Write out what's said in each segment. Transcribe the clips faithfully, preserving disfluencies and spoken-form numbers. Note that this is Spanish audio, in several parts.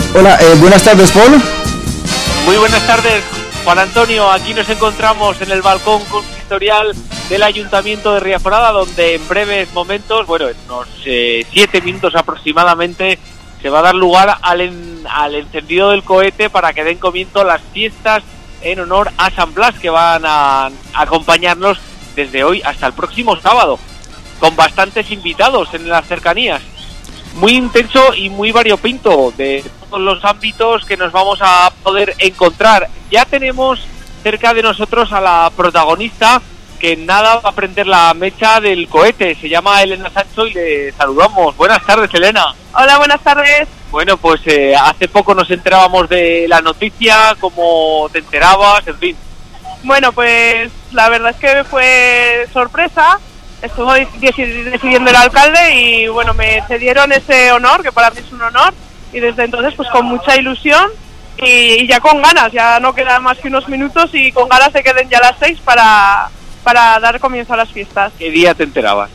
Hola, eh, buenas tardes, Paul. Muy buenas tardes, Juan Antonio. Aquí nos encontramos en el balcón consistorial del Ayuntamiento de Riaforada, donde en breves momentos, bueno, en unos eh, siete minutos aproximadamente, se va a dar lugar al, en, al encendido del cohete para que den comienzo las fiestas en honor a San Blas, que van a, a acompañarnos desde hoy hasta el próximo sábado, con bastantes invitados en las cercanías. Muy intenso y muy variopinto de todos los ámbitos que nos vamos a poder encontrar. Ya tenemos cerca de nosotros a la protagonista, que nada va a prender la mecha del cohete. Se llama Elena Sancho y le saludamos. Buenas tardes, Elena. Hola, buenas tardes. Bueno, pues eh, hace poco nos enterábamos de la noticia, cómo te enterabas, en fin. Bueno, pues la verdad es que fue sorpresa. Estuvo decidiendo el alcalde y bueno, me cedieron ese honor, que para mí es un honor, y desde entonces pues con mucha ilusión y, y ya con ganas. Ya no quedan más que unos minutos y con ganas de que den ya las seis para, para dar comienzo a las fiestas. ¿Qué día te enterabas?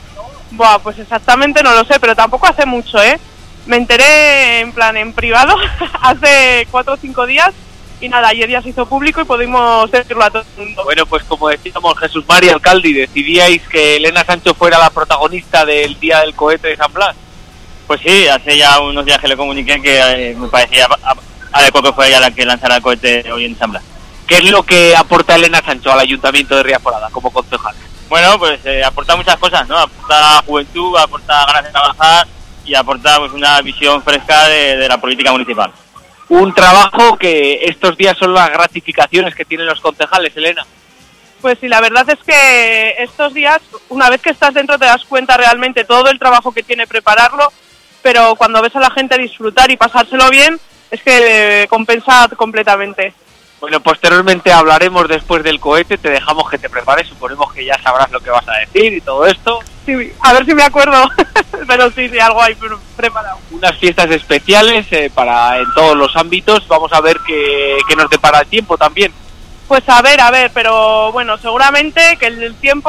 Buah, pues exactamente no lo sé, pero tampoco hace mucho, ¿eh? Me enteré en plan en privado hace cuatro o cinco días. Y nada, ayer ya se hizo público y pudimos decirlo a todo el mundo. Bueno, pues como decíamos, Jesús Mari, alcalde, ¿y decidíais que Elena Sancho fuera la protagonista del Día del Cohete de San Blas? Pues sí, hace ya unos días que le comuniqué que eh, me parecía adecuado que fuera ella la que lanzara el cohete hoy en San Blas. ¿Qué es lo que aporta Elena Sancho al Ayuntamiento de Riaforada como concejal? Bueno, pues eh, aporta muchas cosas, ¿no? Aporta juventud, aporta ganas de trabajar y aporta pues una visión fresca de, de la política municipal. Un trabajo que estos días son las gratificaciones que tienen los concejales, Elena. Pues sí, la verdad es que estos días, una vez que estás dentro, te das cuenta realmente todo el trabajo que tiene prepararlo, pero cuando ves a la gente disfrutar y pasárselo bien, es que compensa completamente. Bueno, posteriormente hablaremos después del cohete, te dejamos que te prepares, suponemos que ya sabrás lo que vas a decir y todo esto. Sí, a ver si me acuerdo, pero sí, sí, algo hay preparado. Unas fiestas especiales eh, para en todos los ámbitos, vamos a ver qué, qué nos depara el tiempo también. Pues a ver, a ver, pero bueno, seguramente que el tiempo,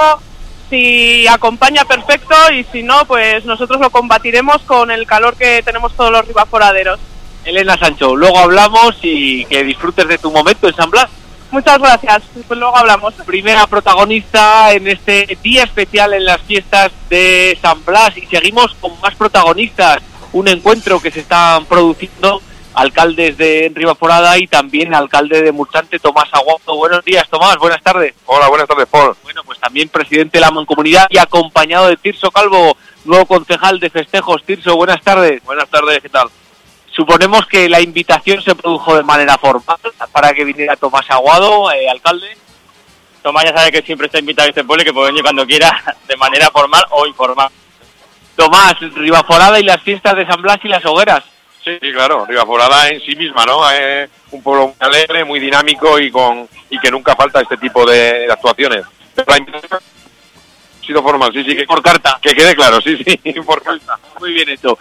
si acompaña, perfecto, y si no, pues nosotros lo combatiremos con el calor que tenemos todos los ribaforaderos. Elena Sancho, luego hablamos y que disfrutes de tu momento en San Blas. Muchas gracias, pues luego hablamos. Primera protagonista en este día especial en las fiestas de San Blas, y seguimos con más protagonistas. Un encuentro que se están produciendo alcaldes de Ribaforada y también alcalde de Murchante, Tomás Aguado. Buenos días, Tomás, buenas tardes. Hola, buenas tardes, Paul. Bueno, pues también presidente de la Mancomunidad y acompañado de Tirso Calvo, nuevo concejal de festejos. Tirso, buenas tardes. Buenas tardes, ¿qué tal? Suponemos que la invitación se produjo de manera formal para que viniera Tomás Aguado, eh, alcalde. Tomás ya sabe que siempre está invitado a este pueblo y que puede venir cuando quiera, de manera formal o informal. Tomás, Ribaforada y las fiestas de San Blas y las hogueras. Sí, sí, claro, Ribaforada en sí misma, ¿no? Es un pueblo muy alegre, muy dinámico y con y que nunca falta este tipo de, de actuaciones. La invitación ha sido formal, sí, sí. Que, por carta. Que quede claro, sí, sí, por carta. Muy bien hecho.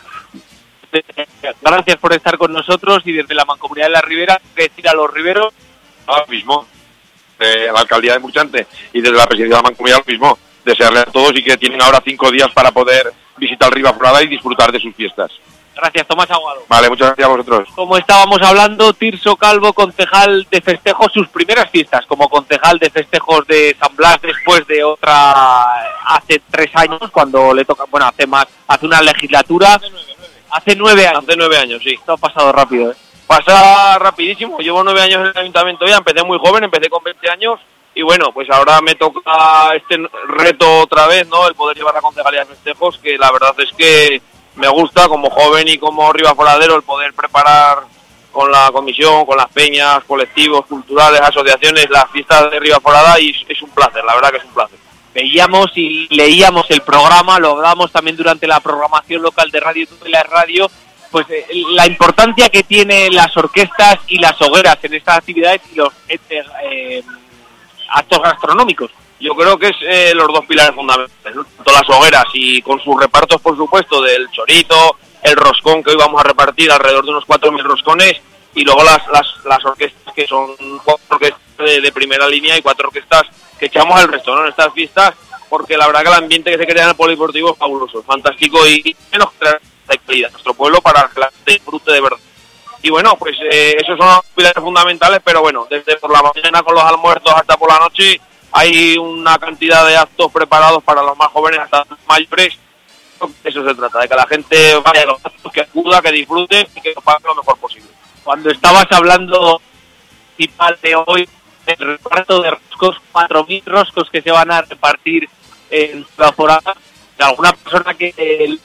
Gracias por estar con nosotros y desde la Mancomunidad de la Ribera, que decir a los riberos. Ahora mismo, de la alcaldía de Murchante y desde la presidencia de la Mancomunidad lo mismo, desearle a todos y que tienen ahora cinco días para poder visitar Ribaforada y disfrutar de sus fiestas. Gracias, Tomás Aguado. Vale, muchas gracias a vosotros. Como estábamos hablando, Tirso Calvo, concejal de festejos, sus primeras fiestas como concejal de festejos de San Blas después de otra hace tres años, cuando le toca, bueno, hace más, hace una legislatura. Hace nueve años. Hace nueve años, sí. Esto ha pasado rápido, ¿eh? Pasa rapidísimo. Llevo nueve años en el ayuntamiento ya. Empecé muy joven, empecé con veinte años. Y bueno, pues ahora me toca este reto otra vez, ¿no? El poder llevar la concejalía de festejos, que la verdad es que me gusta como joven y como ribaforadero el poder preparar con la comisión, con las peñas, colectivos, culturales, asociaciones, las fiestas de Ribaforada, y es un placer, la verdad que es un placer. Veíamos y leíamos el programa, lo hablamos también durante la programación local de Radio Tutela Radio, pues eh, la importancia que tienen las orquestas y las hogueras en estas actividades y los eh, eh, actos gastronómicos. Yo creo que es eh, los dos pilares fundamentales, ¿no? Tanto las hogueras y con sus repartos, por supuesto, del chorito, el roscón, que hoy vamos a repartir alrededor de unos cuatro mil roscones, y luego las, las, las orquestas, que son cuatro orquestas de, de primera línea y cuatro orquestas que echamos al resto, ¿no? En estas fiestas, porque la verdad que el ambiente que se crea en el polideportivo es fabuloso, es fantástico y menos calidad nuestro pueblo para que la gente disfrute de verdad. y bueno, pues eh, esos son los pilares fundamentales, pero bueno, desde por la mañana con los almuerzos hasta por la noche hay una cantidad de actos preparados para los más jóvenes hasta los mayores. De eso se trata, de que la gente vaya a los actos, que acuda, que disfrute y que lo pague lo mejor posible. Cuando estabas hablando principal de hoy, el reparto de roscos, cuatro mil roscos que se van a repartir en la forada, de alguna persona que el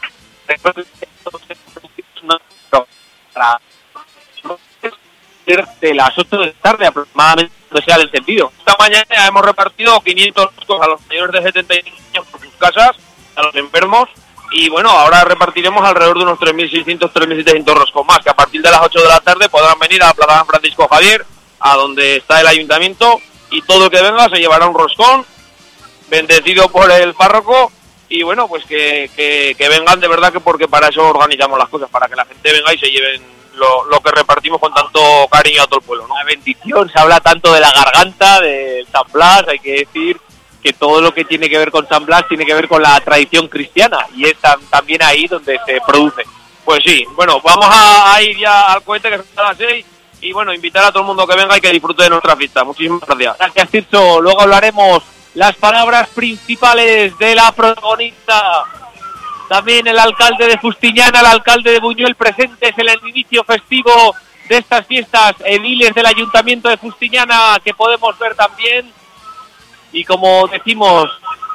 de las ocho de la tarde aproximadamente sea el encendido. Esta mañana hemos repartido quinientos roscos a los mayores de setenta y cinco años por sus casas, a los enfermos, y bueno, ahora repartiremos alrededor de unos tres mil seiscientos, tres mil setecientos roscos más, que a partir de las ocho de la tarde podrán venir a la Plaza San Francisco Javier, a donde está el ayuntamiento, y todo el que venga se llevará un roscón, bendecido por el párroco, y bueno, pues que, que, que vengan de verdad, que porque para eso organizamos las cosas, para que la gente venga y se lleven lo, lo que repartimos con tanto cariño a todo el pueblo, ¿no? Una bendición, se habla tanto de la garganta, del San Blas, hay que decir que todo lo que tiene que ver con San Blas tiene que ver con la tradición cristiana, y es tam, también ahí donde se produce. Pues sí, bueno, vamos a, a ir ya al cohete, que son a las seis, y bueno, invitar a todo el mundo que venga y que disfrute de nuestra fiesta. Muchísimas gracias. Gracias, Tirso. Luego hablaremos las palabras principales de la protagonista. También el alcalde de Fustiñana, el alcalde de Buñuel, presentes en el inicio festivo de estas fiestas, ediles del Ayuntamiento de Fustiñana, que podemos ver también. Y como decimos,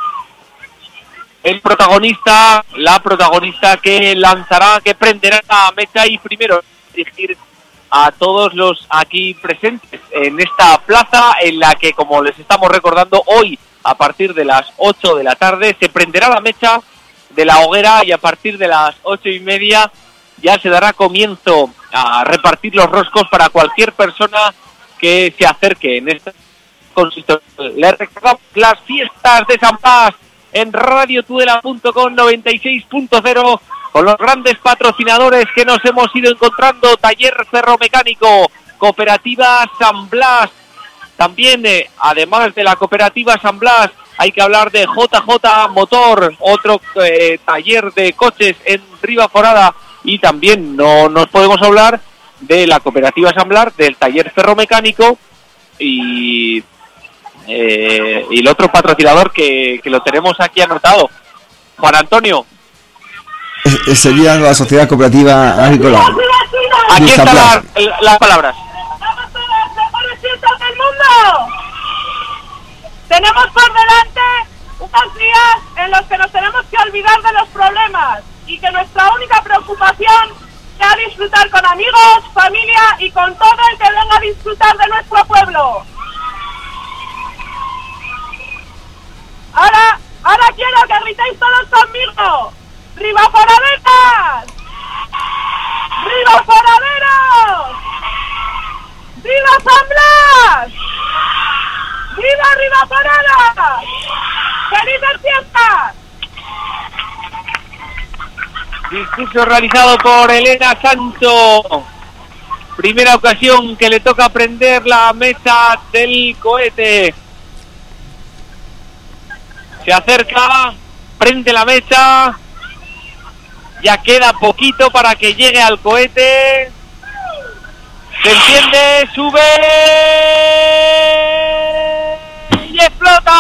el protagonista, la protagonista que lanzará, que prenderá la mecha, y primero dirigir a todos los aquí presentes en esta plaza en la que, como les estamos recordando, hoy a partir de las ocho de la tarde se prenderá la mecha de la hoguera, y a partir de las ocho y media ya se dará comienzo a repartir los roscos para cualquier persona que se acerque en esta consistorio. Les recordamos las fiestas de San Blas en radio tudela punto com noventa y seis punto cero con los grandes patrocinadores que nos hemos ido encontrando: Taller Ferromecánico, Cooperativa San Blas. También, eh, además de la Cooperativa San Blas, hay que hablar de J J Motor, otro eh, taller de coches en Ribaforada, y también no nos podemos hablar de la Cooperativa San Blas, del Taller Ferromecánico y eh, y el otro patrocinador que, que lo tenemos aquí anotado, Juan Antonio. Eh, sería la Sociedad Cooperativa Agrícola. Aquí están la, la, las palabras. ¡Del mundo! Tenemos por delante unos días en los que nos tenemos que olvidar de los problemas y que nuestra única preocupación sea disfrutar con amigos, familia y con todo el que venga a disfrutar de nuestro pueblo. Ahora, ahora quiero que gritéis todos conmigo. ¡Ribaforaderas! ¡Ribaforaderos! ¡Viva San Blas! ¡Viva Ribaforada! ¡Felices fiestas! Discurso realizado por Elena Sancho. Primera ocasión que le toca prender la mecha del cohete. Se acerca, prende la mecha. Ya queda poquito para que llegue al cohete. Se enciende, sube y explota.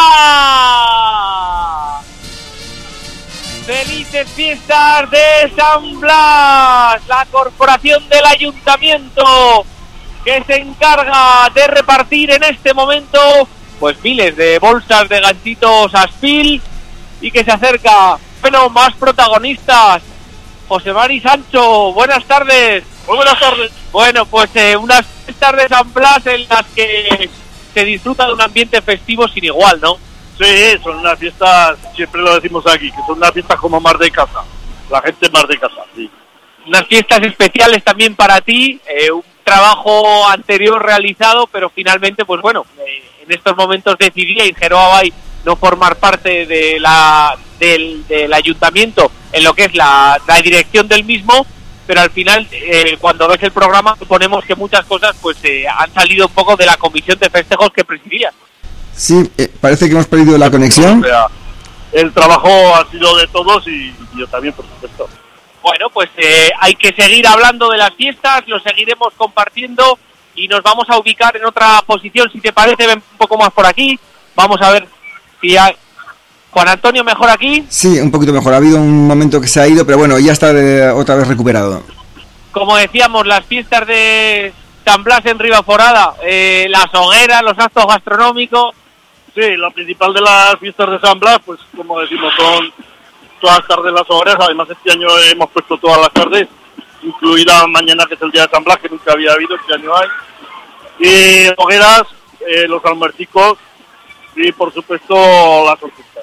Felices fiestas de San Blas, la corporación del ayuntamiento que se encarga de repartir en este momento pues miles de bolsas de ganchitos Aspil, y que se acerca, bueno, más protagonistas. José Mari Sancho, buenas tardes. Muy buenas tardes. Bueno, pues eh, unas fiestas de San Blas en las que se disfruta de un ambiente festivo sin igual, ¿no? Sí, son unas fiestas, siempre lo decimos aquí, que son unas fiestas como más de casa. La gente más de casa, sí. Unas fiestas especiales también para ti, eh, un trabajo anterior realizado, pero finalmente, pues bueno, eh, en estos momentos decidí en Geroa Bay no formar parte de la del, del ayuntamiento en lo que es la, la dirección del mismo, pero al final, eh, cuando ves el programa, suponemos que muchas cosas pues eh, han salido un poco de la comisión de festejos que presidías. Sí, eh, parece que hemos perdido la conexión. O sea, el trabajo ha sido de todos y yo también, por supuesto. Bueno, pues eh, hay que seguir hablando de las fiestas, lo seguiremos compartiendo y nos vamos a ubicar en otra posición, si te parece, ven un poco más por aquí. Vamos a ver si hay... Juan Antonio, ¿mejor aquí? Sí, un poquito mejor. Ha habido un momento que se ha ido, pero bueno, ya está de, otra vez recuperado. Como decíamos, las fiestas de San Blas en Ribaforada, eh, las hogueras, los actos gastronómicos. Sí, lo principal de las fiestas de San Blas, pues como decimos, son todas las tardes las hogueras. Además, este año hemos puesto todas las tardes, incluida mañana, que es el día de San Blas, que nunca había habido, este año hay. Y hogueras, eh, los almuercicos y, por supuesto, las orquestas.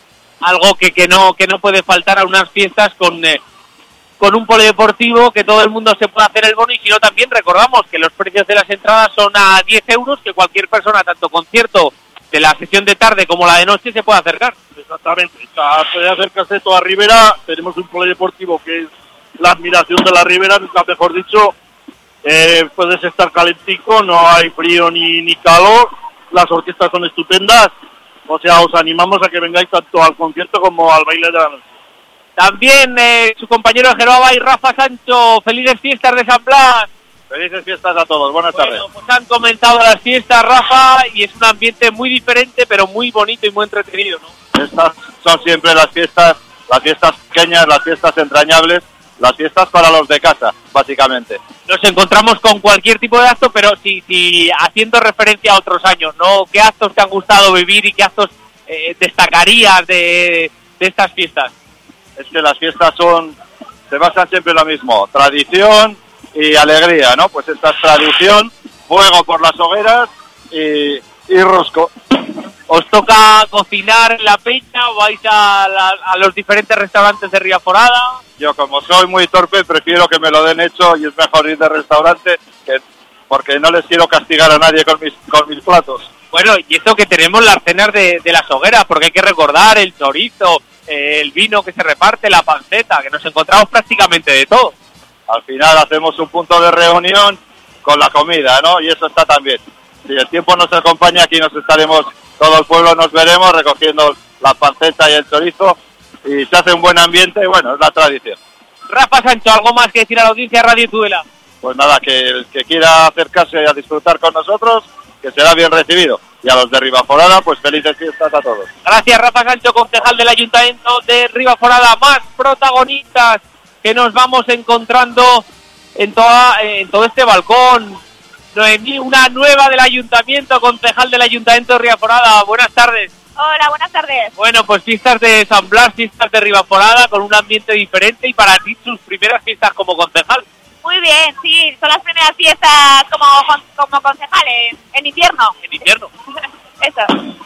Algo que, que no que no puede faltar a unas fiestas con eh, con un polideportivo, que todo el mundo se pueda hacer el bono, y si no, también recordamos que los precios de las entradas son a diez euros, que cualquier persona, tanto concierto de la sesión de tarde como la de noche, se puede acercar. Exactamente, o sea, puede acercarse toda Ribera. Tenemos un polideportivo que es la admiración de la Ribera, nunca mejor dicho. Eh, puedes estar calentico, no hay frío ni, ni calor, las orquestas son estupendas. O sea, os animamos a que vengáis tanto al concierto como al baile de la noche. También eh, su compañero de Geroaba y Rafa Sancho, felices fiestas de San Blas. Felices fiestas a todos, buenas bueno, tardes. Pues han comenzado las fiestas, Rafa, y es un ambiente muy diferente, pero muy bonito y muy entretenido, ¿no? Estas son siempre las fiestas, las fiestas pequeñas, las fiestas entrañables, las fiestas para los de casa, básicamente. Nos encontramos con cualquier tipo de acto, pero sí, sí, haciendo referencia a otros años, ¿no? ¿Qué actos te han gustado vivir y qué actos eh, destacarías de, de estas fiestas? Es que las fiestas son, se basan siempre en lo mismo, tradición y alegría, ¿no? Pues esta es tradición, fuego por las hogueras y, y rosco. ¿Os toca cocinar en la peña o vais a, la, a los diferentes restaurantes de Ribaforada? Yo, como soy muy torpe, prefiero que me lo den hecho, y es mejor ir de restaurante, que, porque no les quiero castigar a nadie con mis, con mis platos. Bueno, y eso que tenemos las cenas de, de las hogueras, porque hay que recordar el chorizo, eh, el vino que se reparte, la panceta, que nos encontramos prácticamente de todo. Al final hacemos un punto de reunión con la comida, ¿no? Y eso está también. Si el tiempo nos acompaña, aquí nos estaremos, todo el pueblo nos veremos recogiendo la panceta y el chorizo, y se hace un buen ambiente, y bueno, es la tradición. Rafa Sancho, ¿algo más que decir a la audiencia de Radio Tudela? Pues nada, que el que quiera acercarse a disfrutar con nosotros, que será bien recibido. Y a los de Ribaforada, pues felices fiestas a todos. Gracias, Rafa Sancho, concejal del Ayuntamiento de Ribaforada. Más protagonistas que nos vamos encontrando en, toda, en todo este balcón. Noemí, una nueva del Ayuntamiento, concejal del Ayuntamiento de Ribaforada. Buenas tardes. Hola, buenas tardes. Bueno, pues fiestas de San Blas, fiestas de Ribaforada, con un ambiente diferente, y para ti sus primeras fiestas como concejal. Muy bien, sí, son las primeras fiestas como, como concejal en, en invierno. En invierno. Eso.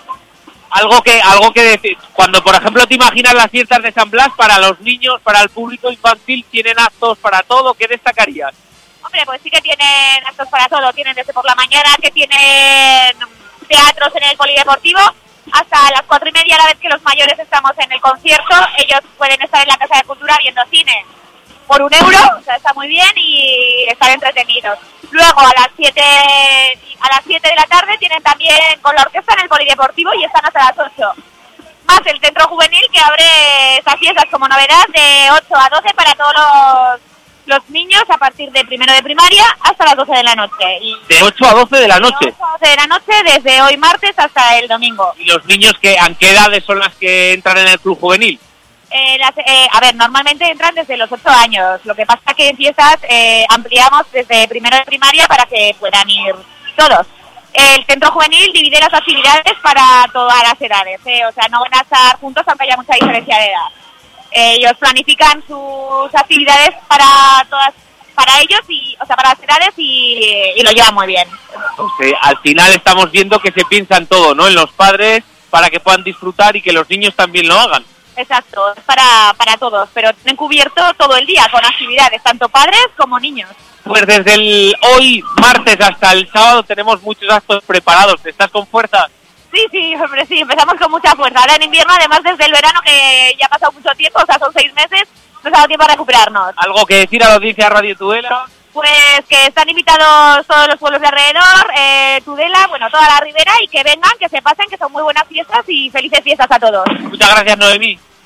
Algo que, algo que decir, cuando por ejemplo te imaginas las fiestas de San Blas, para los niños, para el público infantil, tienen actos para todo, ¿qué destacarías? Hombre, pues sí que tienen actos para todo, tienen desde por la mañana que tienen teatros en el polideportivo, hasta las cuatro y media, a la vez que los mayores estamos en el concierto, ellos pueden estar en la Casa de Cultura viendo cine por un euro, o sea, está muy bien y estar entretenidos. Luego a las siete a las siete de la tarde tienen también con la orquesta en el polideportivo y están hasta las ocho. Más el centro juvenil, que abre estas fiestas como novedad de ocho a doce para todos los, los niños a partir de primero de primaria hasta las doce de la noche. Y de ocho a doce de la noche. De ocho a doce de la noche desde hoy martes hasta el domingo. ¿Y los niños que, a qué edades son las que entran en el club juvenil? Eh, las, eh, a ver, normalmente entran desde los ocho años. Lo que pasa que en fiestas eh, ampliamos desde primero de primaria para que puedan ir todos. El centro juvenil divide las actividades para todas las edades, ¿eh? O sea, no van a estar juntos aunque haya mucha diferencia de edad. Eh, ellos planifican sus actividades para todas, para ellos y, o sea, para las edades y, y lo llevan muy bien. Entonces, al final estamos viendo que se piensa en todo, ¿no? En los padres para que puedan disfrutar y que los niños también lo hagan. Exacto, es para, para todos, pero tienen cubierto todo el día con actividades, tanto padres como niños. Pues desde el hoy, martes, hasta el sábado tenemos muchos actos preparados. ¿Estás con fuerza? Sí, sí, hombre, sí, empezamos con mucha fuerza. Ahora en invierno, además desde el verano, que ya ha pasado mucho tiempo, o sea, son seis meses, nos ha dado tiempo a recuperarnos. ¿Algo que decir a la audiencia de Radio Tudela? Pues que están invitados todos los pueblos de alrededor, eh, Tudela, bueno, toda la ribera, y que vengan, que se pasen, que son muy buenas fiestas y felices fiestas a todos. Muchas gracias, Noemí.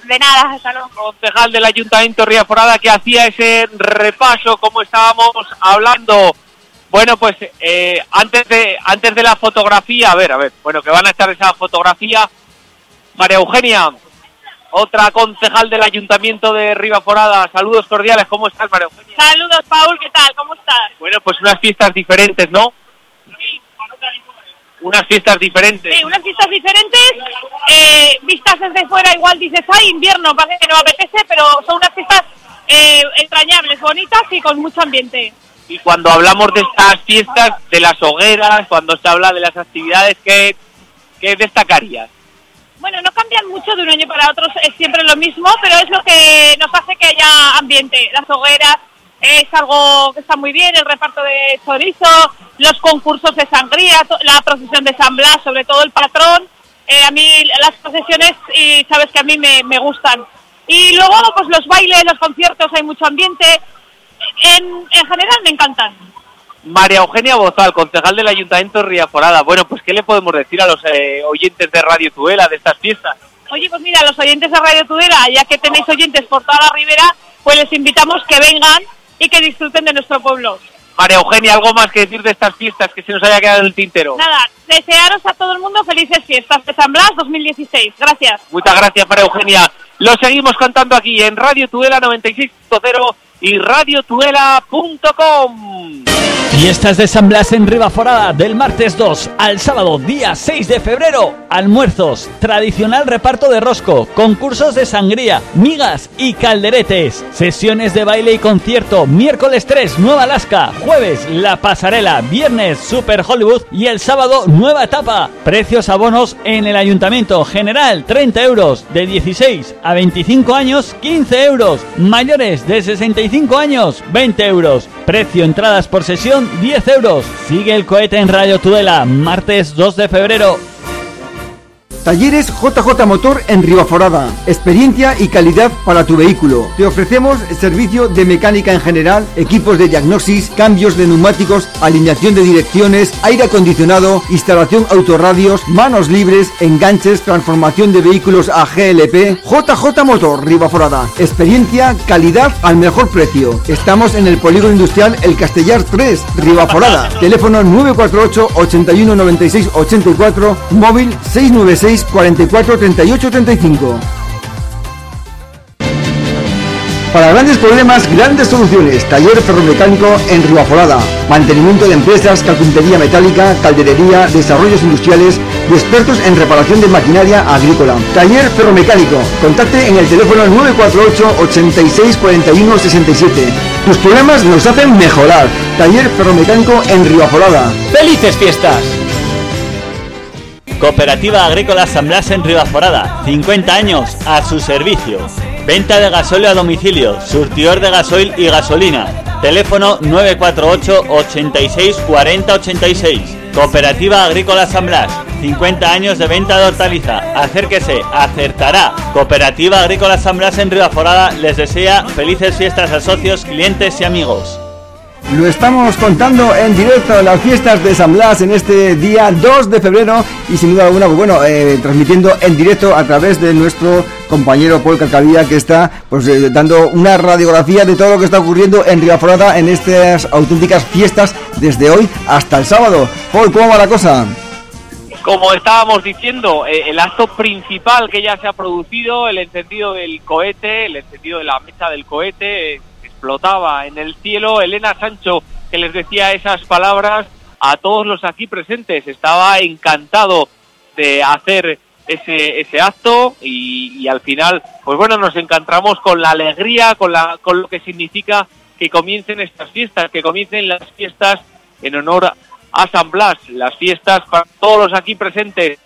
De nada, hasta luego. Concejal del Ayuntamiento de Riaforada, que hacía ese repaso, como estábamos hablando. Bueno, pues eh, antes de antes de la fotografía, a ver, a ver, bueno, que van a estar esa fotografía. María Eugenia, otra concejal del Ayuntamiento de Ribaforada. Saludos cordiales, ¿cómo estás, María Eugenia? Saludos, Paul, ¿qué tal? ¿Cómo estás? Bueno, pues unas fiestas diferentes, ¿no? Unas fiestas diferentes. Sí, unas fiestas diferentes, eh, vistas desde fuera igual dices, ay, invierno, parece que no apetece, pero son unas fiestas eh, entrañables, bonitas y con mucho ambiente. Y cuando hablamos de estas fiestas, de las hogueras, cuando se habla de las actividades, ¿qué, qué destacarías? Bueno, no cambian mucho de un año para otro, es siempre lo mismo, pero es lo que nos hace que haya ambiente. Las hogueras es algo que está muy bien, el reparto de chorizo, los concursos de sangría, la procesión de San Blas, sobre todo el patrón. Eh, a mí las procesiones, y sabes que a mí me, me gustan. Y luego, pues los bailes, los conciertos, hay mucho ambiente. En, en general me encantan. María Eugenia Bozal, concejal del Ayuntamiento de Riaforada. Bueno, pues ¿qué le podemos decir a los eh, oyentes de Radio Tudela de estas fiestas? Oye, pues mira, los oyentes de Radio Tudela, ya que tenéis oyentes por toda la ribera, pues les invitamos que vengan y que disfruten de nuestro pueblo. María Eugenia, ¿algo más que decir de estas fiestas que se nos haya quedado en el tintero? Nada, desearos a todo el mundo felices fiestas de San Blas dos mil dieciséis. Gracias. Muchas gracias, María Eugenia. Lo seguimos contando aquí en Radio Tudela noventa y seis punto cero y radio tudela punto com. Fiestas de San Blas en Ribaforada del martes dos al sábado día seis de febrero. Almuerzos, tradicional reparto de rosco, concursos de sangría, migas y calderetes, sesiones de baile y concierto. Miércoles tres, Nueva Alaska. Jueves, La Pasarela. Viernes, Super Hollywood. Y el sábado, Nueva Etapa. Precios abonos en el Ayuntamiento. General, treinta euros. De dieciséis a veinticinco años, quince euros. Mayores de sesenta y cinco años, veinte euros. Precio entradas por sesión, diez euros. Sigue el cohete en Radio Tudela, martes dos de febrero. Talleres J J Motor en Ribaforada. Experiencia y calidad para tu vehículo. Te ofrecemos servicio de mecánica en general, equipos de diagnosis, cambios de neumáticos, alineación de direcciones, aire acondicionado, instalación autorradios, manos libres, enganches, transformación de vehículos a G L P. J J Motor Ribaforada. Experiencia, calidad al mejor precio. Estamos en el Polígono Industrial El Castellar tres, Ribaforada. Teléfono nueve cuatro ocho, ochenta y uno, noventa y seis, ochenta y cuatro, móvil seis nueve seis, cuarenta y cuatro, treinta y ocho, treinta y cinco. Para grandes problemas, grandes soluciones. Taller ferromecánico en Ribaforada. Mantenimiento de empresas, carpintería metálica, calderería, desarrollos industriales y expertos en reparación de maquinaria agrícola. Taller ferromecánico. Contacte en el teléfono nueve cuatro ocho, ochenta y seis, cuarenta y uno, sesenta y siete. Tus problemas nos hacen mejorar. Taller ferromecánico en Ribaforada. ¡Felices fiestas! Cooperativa Agrícola San Blas en Ribaforada, cincuenta años a su servicio. Venta de gasóleo a domicilio, surtidor de gasoil y gasolina. Teléfono nueve cuatro ocho, ochenta y seis, cuarenta, ochenta y seis. Cooperativa Agrícola San Blas, cincuenta años de venta de hortaliza. Acérquese, acertará. Cooperativa Agrícola San Blas en Ribaforada les desea felices fiestas a socios, clientes y amigos. Lo estamos contando en directo, las fiestas de San Blas en este día dos de febrero y sin duda alguna, pues bueno, eh, transmitiendo en directo a través de nuestro compañero Paul Carcavilla, que está pues eh, dando una radiografía de todo lo que está ocurriendo en Ribaforada en estas auténticas fiestas desde hoy hasta el sábado. Paul, ¿cómo va la cosa? Como estábamos diciendo, eh, el acto principal que ya se ha producido, el encendido del cohete, el encendido de la mecha del cohete, eh, explotaba en el cielo. Elena Sancho, que les decía esas palabras a todos los aquí presentes, estaba encantado de hacer ese ese acto y, y al final, pues bueno, nos encontramos con la alegría, con la con lo que significa que comiencen estas fiestas, que comiencen las fiestas en honor a San Blas, las fiestas para todos los aquí presentes.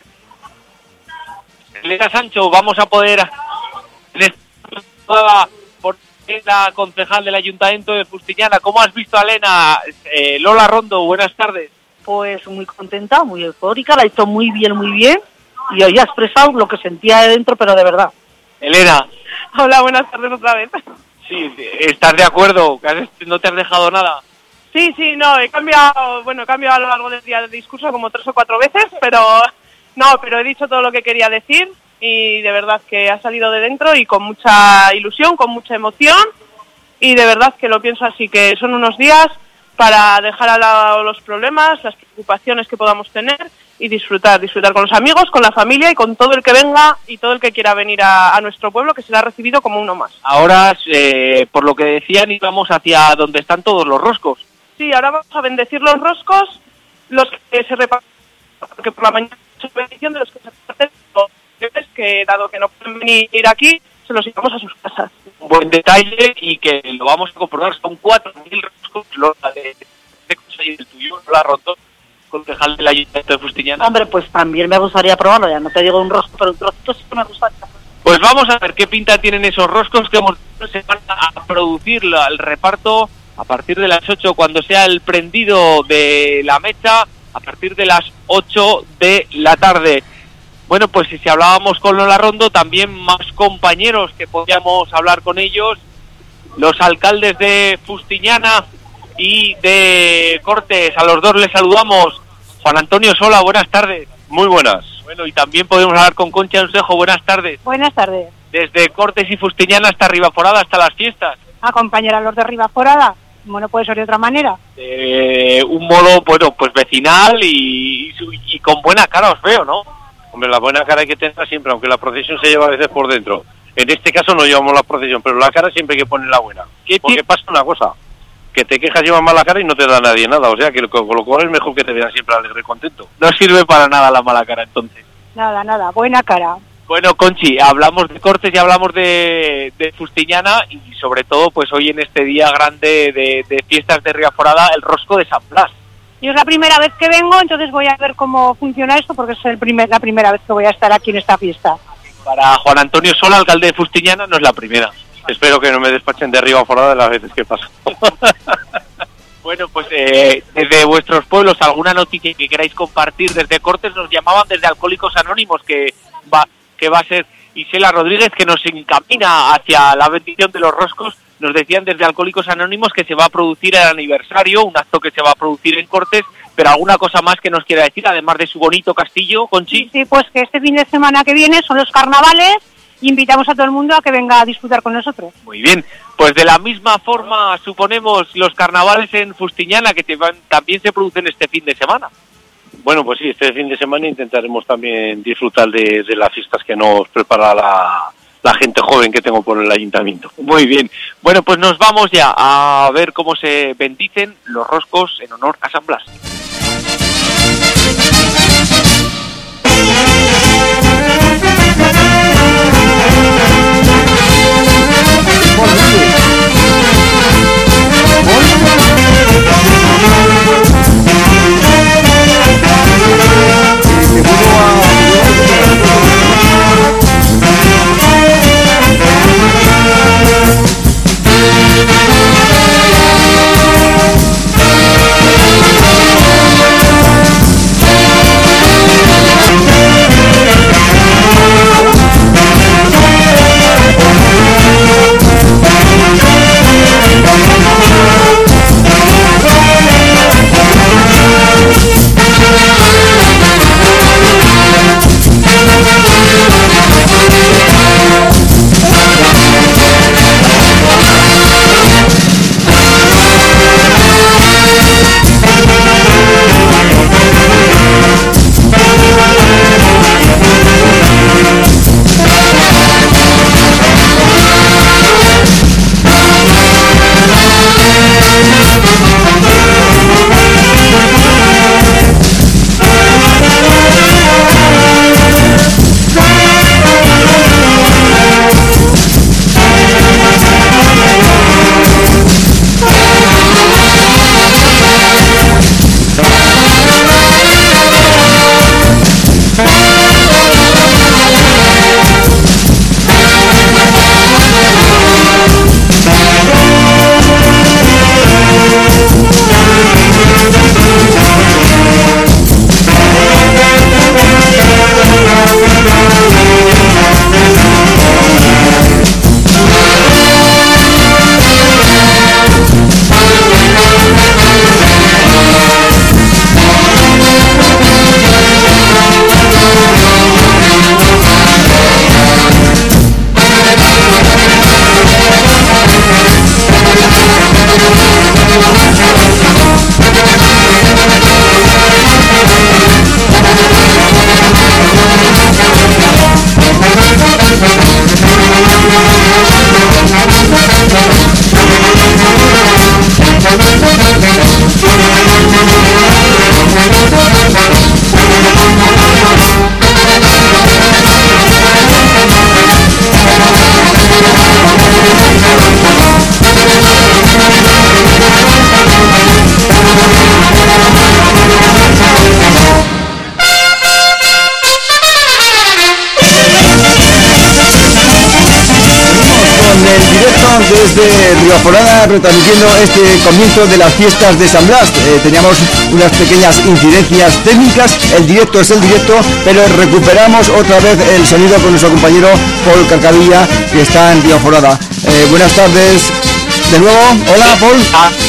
Elena Sancho, vamos a poder en esta por la concejal del Ayuntamiento de Fustiñana. ¿Cómo has visto a Elena? Eh, Lola Rondo, buenas tardes. Pues muy contenta, muy eufórica, la ha hecho muy bien, muy bien, y hoy ha expresado lo que sentía de dentro, pero de verdad. Elena. Hola, buenas tardes otra vez. Sí, ¿estás de acuerdo? ¿No te has dejado nada? Sí, sí, no, he cambiado, bueno, he cambiado a lo largo del día de discurso como tres o cuatro veces, pero no, pero he dicho todo lo que quería decir y de verdad que ha salido de dentro y con mucha ilusión, con mucha emoción, y de verdad que lo pienso así, que son unos días para dejar a lado los problemas, las preocupaciones que podamos tener y disfrutar, disfrutar con los amigos, con la familia y con todo el que venga y todo el que quiera venir a, a nuestro pueblo, que será recibido como uno más. Ahora, eh, por lo que decían, íbamos hacia donde están todos los roscos. Sí, ahora vamos a bendecir los roscos, los que se reparten, porque por la mañana es bendición de los que se reparten, que dado que no pueden venir aquí, se los llevamos a sus casas. Un buen detalle y que lo vamos a comprobar, son cuatro mil roscos, Lola de y el tuyo, Lola Rondón, concejal del Ayuntamiento de Fustiñana. Hombre, pues también me gustaría probarlo, ya no te digo un rosco, pero un trocito sí que me gustaría. Pues vamos a ver qué pinta tienen esos roscos que hemos se van a producir la, el reparto a partir de las ocho, cuando sea el prendido de la mecha, a partir de las ocho de la tarde. Bueno, pues si hablábamos con Lola Rondo, también más compañeros que podíamos hablar con ellos, los alcaldes de Fustiñana y de Cortes, a los dos les saludamos. Juan Antonio Sola, buenas tardes. Muy buenas. Bueno, y también podemos hablar con Concha Unsejo, buenas tardes. Buenas tardes. Desde Cortes y Fustiñana hasta Ribaforada, hasta las fiestas. Acompañar a los de Ribaforada, como no puede ser de otra manera. De un modo, bueno, pues vecinal y, y, y con buena cara os veo, ¿no? Hombre, la buena cara hay que tener siempre, aunque la procesión se lleva a veces por dentro. En este caso no llevamos la procesión, pero la cara siempre hay que poner la buena. Porque pasa una cosa, que te quejas, llevas mala cara y no te da nadie nada. O sea, que con lo cual es mejor que te vean siempre alegre y contento. No sirve para nada la mala cara, entonces. Nada, nada, buena cara. Bueno, Conchi, hablamos de Cortes y hablamos de, de Fustiñana y sobre todo, pues hoy en este día grande de, de fiestas de Ribaforada, el rosco de San Blas. Yo es la primera vez que vengo, entonces voy a ver cómo funciona esto, porque es el primer, la primera vez que voy a estar aquí en esta fiesta. Para Juan Antonio Sola, alcalde de Fustiñana, no es la primera. Espero que no me despachen de Ribaforada de las veces que paso. Bueno, pues eh, desde vuestros pueblos, alguna noticia que queráis compartir. Desde Cortes nos llamaban desde Alcohólicos Anónimos, que va, que va a ser Isela Rodríguez, que nos encamina hacia la bendición de los roscos. Nos decían desde Alcohólicos Anónimos que se va a producir el aniversario, un acto que se va a producir en Cortes, pero alguna cosa más que nos quiera decir, además de su bonito castillo, Conchi. Sí, pues que este fin de semana que viene son los carnavales y invitamos a todo el mundo a que venga a disfrutar con nosotros. Muy bien, pues de la misma forma, suponemos, los carnavales en Fustiñana, que te van, también se producen este fin de semana. Bueno, pues sí, este fin de semana intentaremos también disfrutar de, de las fiestas que nos prepara la... la gente joven que tengo por el ayuntamiento. Muy bien. Bueno, pues nos vamos ya a ver cómo se bendicen los roscos en honor a San Blas. Thank you. Desde Ribaforada, retransmitiendo este comienzo de las fiestas de San Blas. Eh, teníamos unas pequeñas incidencias técnicas, el directo es el directo, pero recuperamos otra vez el sonido con nuestro compañero Paul Carcavilla, que está en Ribaforada. Eh, buenas tardes de nuevo. Hola, Paul.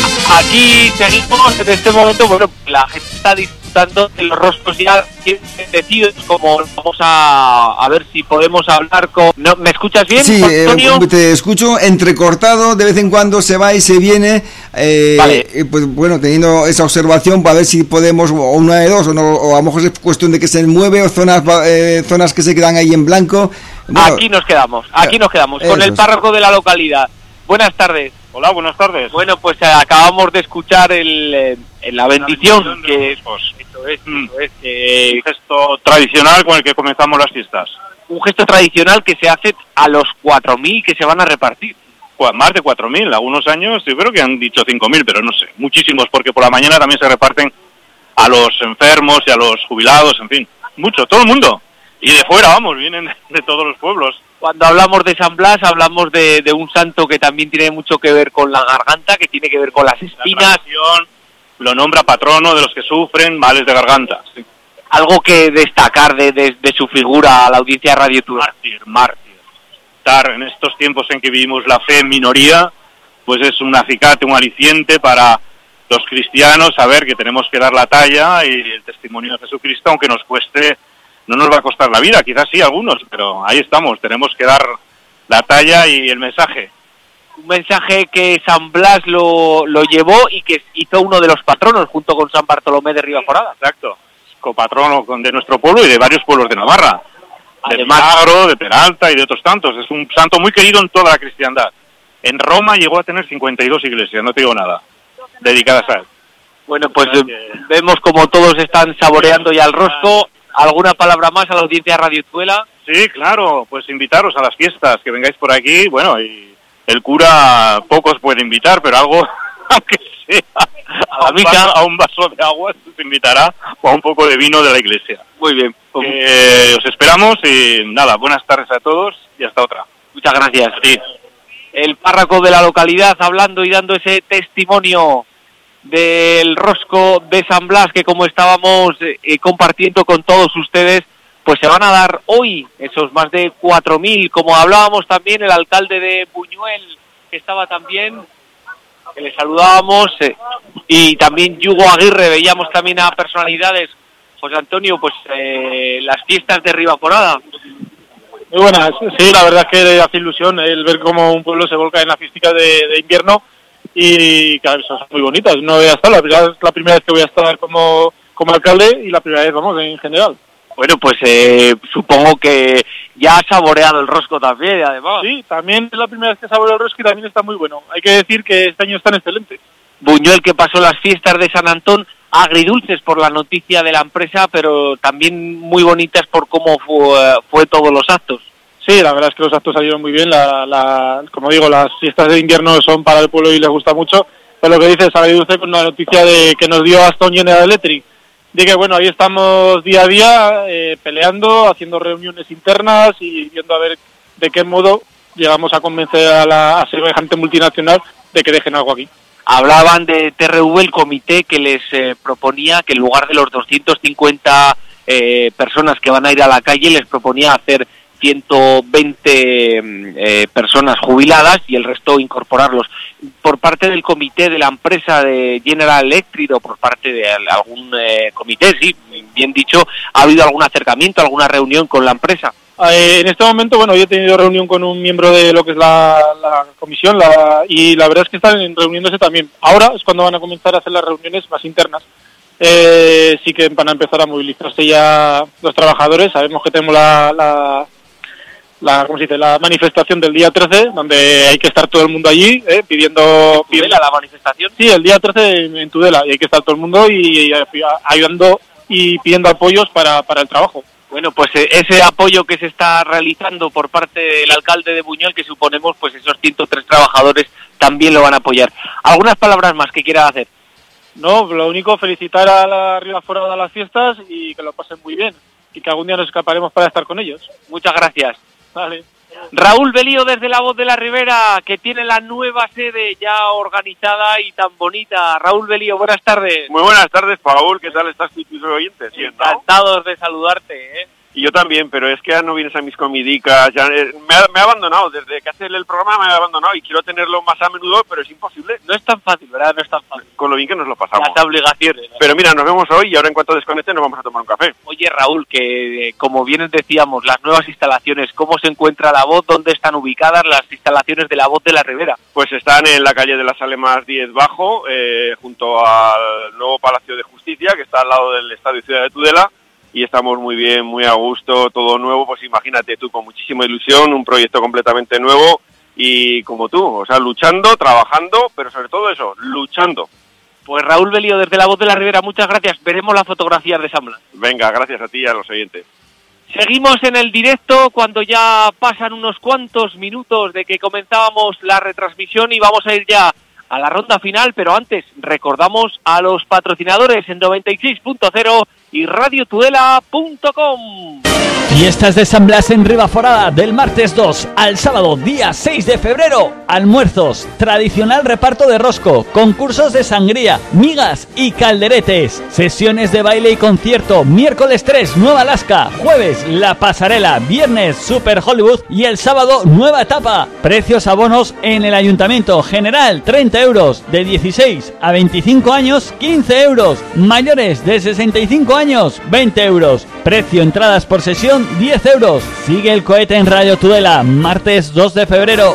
Aquí seguimos en este momento. Bueno, la gente está disfrutando de los roscos ya decididos, como vamos a, a ver si podemos hablar con... ¿No? ¿Me escuchas bien, Sí, Antonio? eh, te escucho entrecortado, de vez en cuando se va y se viene. Eh, vale. eh, pues bueno, teniendo esa observación para ver si podemos, o una de dos, o, no, o a lo mejor es cuestión de que se mueve, o zonas eh, zonas que se quedan ahí en blanco. Bueno, aquí nos quedamos, aquí nos quedamos, con el párroco de la localidad. Buenas tardes. Hola, buenas tardes. Bueno, pues eh, acabamos de escuchar el, eh, la bendición, la bendición que esto es, esto es eh, un gesto tradicional con el que comenzamos las fiestas. Un gesto tradicional que se hace a los cuatro mil que se van a repartir. Pues más de cuatro mil, algunos años yo creo que han dicho cinco mil, pero no sé, muchísimos, porque por la mañana también se reparten a los enfermos y a los jubilados, en fin, mucho, todo el mundo. Y de fuera, vamos, vienen de todos los pueblos. Cuando hablamos de San Blas, hablamos de, de un santo que también tiene mucho que ver con la garganta, que tiene que ver con las espinas. La tradición lo nombra patrono de los que sufren males de garganta. Sí. Algo que destacar de, de, de su figura a la audiencia de Radio Tour. Mártir, mártir. Estar en estos tiempos en que vivimos la fe en minoría, pues es un acicate, un aliciente para los cristianos saber que tenemos que dar la talla y el testimonio de Jesucristo, aunque nos cueste... No nos va a costar la vida, quizás sí algunos, pero ahí estamos, tenemos que dar la talla y el mensaje. Un mensaje que San Blas lo, lo llevó y que hizo uno de los patronos junto con San Bartolomé de Ribaforada. Exacto, copatrono de nuestro pueblo y de varios pueblos de Navarra. De Además, Milagro, de Peralta y de otros tantos. Es un santo muy querido en toda la cristiandad. En Roma llegó a tener cincuenta y dos iglesias, no te digo nada, dedicadas a él. Bueno, pues eh, que... vemos como todos están saboreando ya el rosco. ¿Alguna palabra más a la audiencia de Radio Tuela? Sí, claro, pues invitaros a las fiestas, que vengáis por aquí, bueno, y el cura pocos puede invitar, pero algo, aunque sea a, la misa, a un vaso de agua, se invitará, o a un poco de vino de la iglesia. Muy bien. Eh, os esperamos y nada, buenas tardes a todos y hasta otra. Muchas gracias. Sí. El párroco de la localidad hablando y dando ese testimonio del rosco de San Blas, que como estábamos eh, compartiendo con todos ustedes, pues se van a dar hoy esos más de cuatro mil, como hablábamos también el alcalde de Buñuel, que estaba también, que le saludábamos, eh, y también Yugo Aguirre, veíamos también a personalidades. José Antonio, pues eh, las fiestas de Ribaforada. Muy buenas, sí, la verdad es que hace ilusión el ver cómo un pueblo se volca en las fiestas de, de invierno. Y claro, son muy bonitas. No voy a estar, la primera, la primera vez que voy a estar como, como alcalde y la primera vez, vamos, en general. Bueno, pues eh, supongo que ya has saboreado el rosco también, además. Sí, también es la primera vez que saboreo el rosco y también está muy bueno. Hay que decir que este año están excelentes. Buñuel, que pasó las fiestas de San Antón agridulces por la noticia de la empresa, pero también muy bonitas por cómo fue, fue todos los actos. Sí, la verdad es que los actos salieron muy bien. La, la, como digo, las fiestas de invierno son para el pueblo y les gusta mucho. Pero lo que dice Sara Dulce con la noticia de que nos dio Aston General Electric. De que, bueno, ahí estamos día a día eh, peleando, haciendo reuniones internas y viendo a ver de qué modo llegamos a convencer a la a semejante multinacional de que dejen algo aquí. Hablaban de T R V, el comité que les eh, proponía que en lugar de los doscientas cincuenta eh, personas que van a ir a la calle, les proponía hacer ciento veinte eh, personas jubiladas y el resto incorporarlos. Por parte del comité de la empresa de General Electric o por parte de algún eh, comité, sí, bien dicho, ¿ha habido algún acercamiento, alguna reunión con la empresa? Eh, en este momento, bueno, yo he tenido reunión con un miembro de lo que es la, la comisión la, y la verdad es que están reuniéndose también. Ahora es cuando van a comenzar a hacer las reuniones más internas. Eh, sí que van a empezar a movilizarse ya los trabajadores. Sabemos que tenemos la... la la, ¿cómo se dice? La manifestación del día trece, donde hay que estar todo el mundo allí, ¿eh? pidiendo... ¿Tudela la manifestación? Sí, el día trece en, en Tudela, y hay que estar todo el mundo y, y ayudando y pidiendo apoyos para, para el trabajo. Bueno, pues eh, ese apoyo que se está realizando por parte del alcalde de Buñol, que suponemos pues esos ciento tres trabajadores también lo van a apoyar. ¿Algunas palabras más que quiera hacer? No, lo único, felicitar a la Ribaforada a las fiestas y que lo pasen muy bien. Y que algún día nos escaparemos para estar con ellos. Muchas gracias. Vale. Raúl Belío desde La Voz de la Ribera, que tiene la nueva sede ya organizada y tan bonita. Raúl Belío, buenas tardes. Muy buenas tardes, Paul. ¿Qué tal estás tú y tus oyentes? ¿Sí, encantados no? de saludarte, ¿eh? Y yo también, pero es que ya no vienes a mis comidicas, ya eh, me, ha, me ha abandonado, desde que hace el programa me ha abandonado y quiero tenerlo más a menudo, pero es imposible. No es tan fácil, ¿verdad? No es tan fácil. Con lo bien que nos lo pasamos. Las obligaciones, ¿no? Pero mira, nos vemos hoy y ahora en cuanto desconecte nos vamos a tomar un café. Oye, Raúl, que eh, como bien decíamos, las nuevas instalaciones, ¿cómo se encuentra La Voz? ¿Dónde están ubicadas las instalaciones de La Voz de la Ribera? Pues están en la calle de las Alemas diez Bajo, eh, junto al nuevo Palacio de Justicia, que está al lado del Estadio Ciudad de Tudela. Y estamos muy bien, muy a gusto, todo nuevo, pues imagínate tú, con muchísima ilusión, un proyecto completamente nuevo y como tú, o sea, luchando, trabajando, pero sobre todo eso, luchando. Pues Raúl Belío, desde La Voz de la Ribera, muchas gracias, veremos las fotografías de San Blas. Venga, gracias a ti y a los oyentes. Seguimos en el directo cuando ya pasan unos cuantos minutos de que comenzábamos la retransmisión y vamos a ir ya a la ronda final, pero antes recordamos a los patrocinadores en noventa y seis punto cero y radio tudela punto com. Fiestas de San Blas en Ribaforada del martes dos al sábado día seis de febrero. Almuerzos, tradicional reparto de rosco, concursos de sangría, migas y calderetes, sesiones de baile y concierto, miércoles tres Nueva Alaska, jueves La Pasarela, viernes Super Hollywood y el sábado Nueva Etapa. Precios abonos en el Ayuntamiento General treinta euros, de dieciséis a veinticinco años quince euros, mayores de sesenta y cinco años veinte euros, precio entradas por sesión diez euros. Sigue el cohete en Radio Tudela, martes dos de febrero.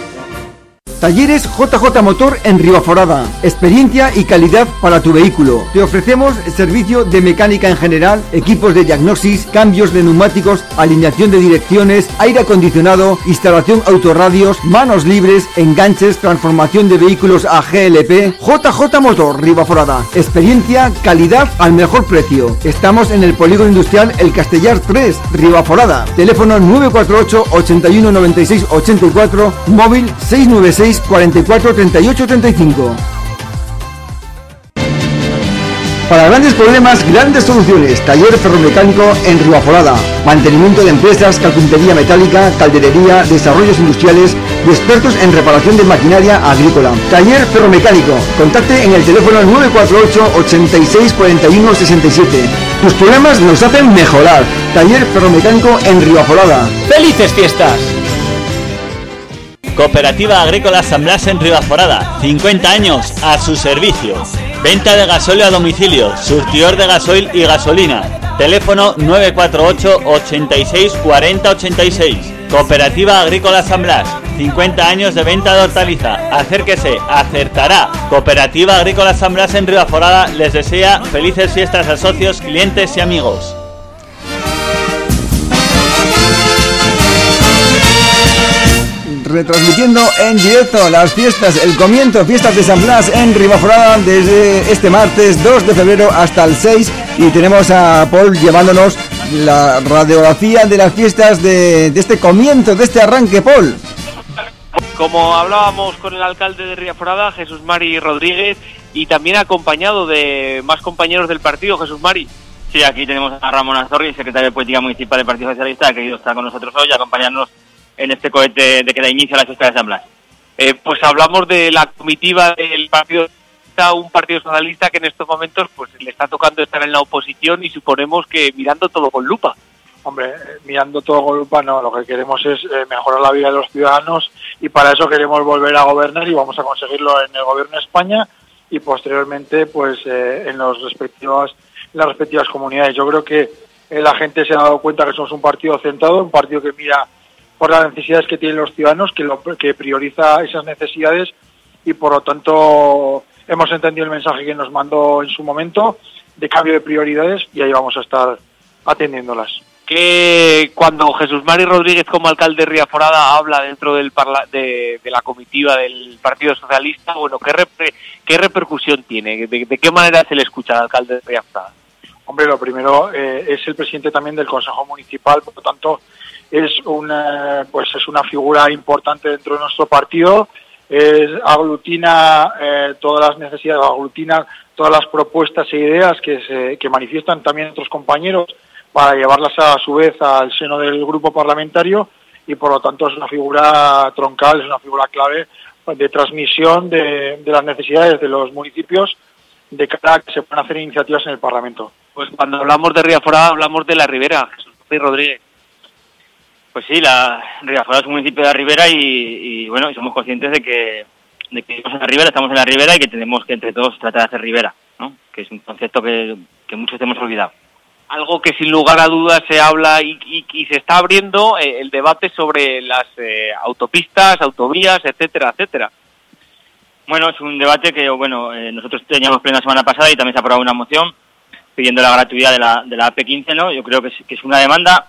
Talleres J J Motor en Ribaforada. Experiencia y calidad para tu vehículo. Te ofrecemos servicio de mecánica en general, equipos de diagnosis, cambios de neumáticos, alineación de direcciones, aire acondicionado, instalación autorradios, manos libres, enganches, transformación de vehículos a G L P. J J Motor Ribaforada. Experiencia, calidad al mejor precio. Estamos en el Polígono Industrial El Castellar tres, Ribaforada. Teléfono nueve cuatro ocho, ochenta y uno, noventa y seis, ochenta y cuatro, móvil seis nueve seis, cuarenta y cuatro, treinta y ocho, treinta y cinco. Para grandes problemas, grandes soluciones. Taller ferromecánico en Ribaforada. Mantenimiento de empresas, carpintería metálica, calderería, desarrollos industriales y expertos en reparación de maquinaria agrícola. Taller ferromecánico. Contacte en el teléfono nueve cuatro ocho, ochenta y seis, cuarenta y uno, sesenta y siete. Tus problemas nos hacen mejorar. Taller ferromecánico en Ribaforada. ¡Felices fiestas! Cooperativa Agrícola San Blas en Ribaforada, cincuenta años a su servicio. Venta de gasóleo a domicilio, surtidor de gasoil y gasolina. Teléfono nueve cuatro ocho, ochenta y seis, cuarenta, ochenta y seis. Cooperativa Agrícola San Blas, cincuenta años de venta de hortaliza. Acérquese, acertará. Cooperativa Agrícola San Blas en Ribaforada les desea felices fiestas a socios, clientes y amigos. Retransmitiendo en directo las fiestas, el comienzo, fiestas de San Blas en Ribaforada desde este martes dos de febrero hasta el seis, y tenemos a Paul llevándonos la radiografía de las fiestas de, de este comienzo, de este arranque. Paul. Como hablábamos con el alcalde de Ribaforada, Jesús Mari Rodríguez, y también acompañado de más compañeros del partido. Jesús Mari. Sí, aquí tenemos a Ramón Azorri, secretario de Política Municipal del Partido Socialista, que ha querido estar con nosotros hoy y acompañarnos en este cohete de que da inicio a la fiesta de San Blas. Eh, pues hablamos de la comitiva del Partido Socialista, un Partido Socialista que en estos momentos pues le está tocando estar en la oposición y suponemos que mirando todo con lupa. Hombre, mirando todo con lupa no, lo que queremos es eh, mejorar la vida de los ciudadanos y para eso queremos volver a gobernar y vamos a conseguirlo en el gobierno de España y posteriormente pues eh, en los respectivos, las respectivas comunidades. Yo creo que eh, la gente se ha dado cuenta que somos un partido centrado, un partido que mira por las necesidades que tienen los ciudadanos, que, lo, que prioriza esas necesidades y por lo tanto hemos entendido el mensaje que nos mandó en su momento de cambio de prioridades y ahí vamos a estar atendiéndolas. que cuando Jesús Mari Rodríguez como alcalde de Riaforada habla dentro del parla de, de la comitiva del Partido Socialista, bueno, ¿qué, repre qué repercusión tiene? ¿De, de qué manera se le escucha al alcalde de Riaforada? Hombre, lo primero, eh, es el presidente también del Consejo Municipal, por lo tanto es una, pues es una figura importante dentro de nuestro partido, es, aglutina eh, todas las necesidades, aglutina todas las propuestas e ideas que, se, que manifiestan también otros compañeros para llevarlas a su vez al seno del grupo parlamentario y por lo tanto es una figura troncal, es una figura clave de transmisión de, de las necesidades de los municipios de cara a que se puedan hacer iniciativas en el Parlamento. Pues cuando hablamos de Riaforada hablamos de la Ribera, Jesús Mari Rodríguez. Pues sí, la Riaforada es un municipio de la Ribera y, y bueno, y somos conscientes de que, de que estamos en la Ribera, estamos en la Ribera y que tenemos que entre todos tratar de hacer Ribera, ¿no? Que es un concepto que, que muchos hemos olvidado. Algo que sin lugar a dudas se habla y, y, y se está abriendo eh, el debate sobre las eh, autopistas, autovías, etcétera, etcétera. Bueno, es un debate que bueno eh, nosotros teníamos plena la semana pasada y también se ha aprobado una moción pidiendo la gratuidad de la, de la A P quince, ¿no? Yo creo que es, que es una demanda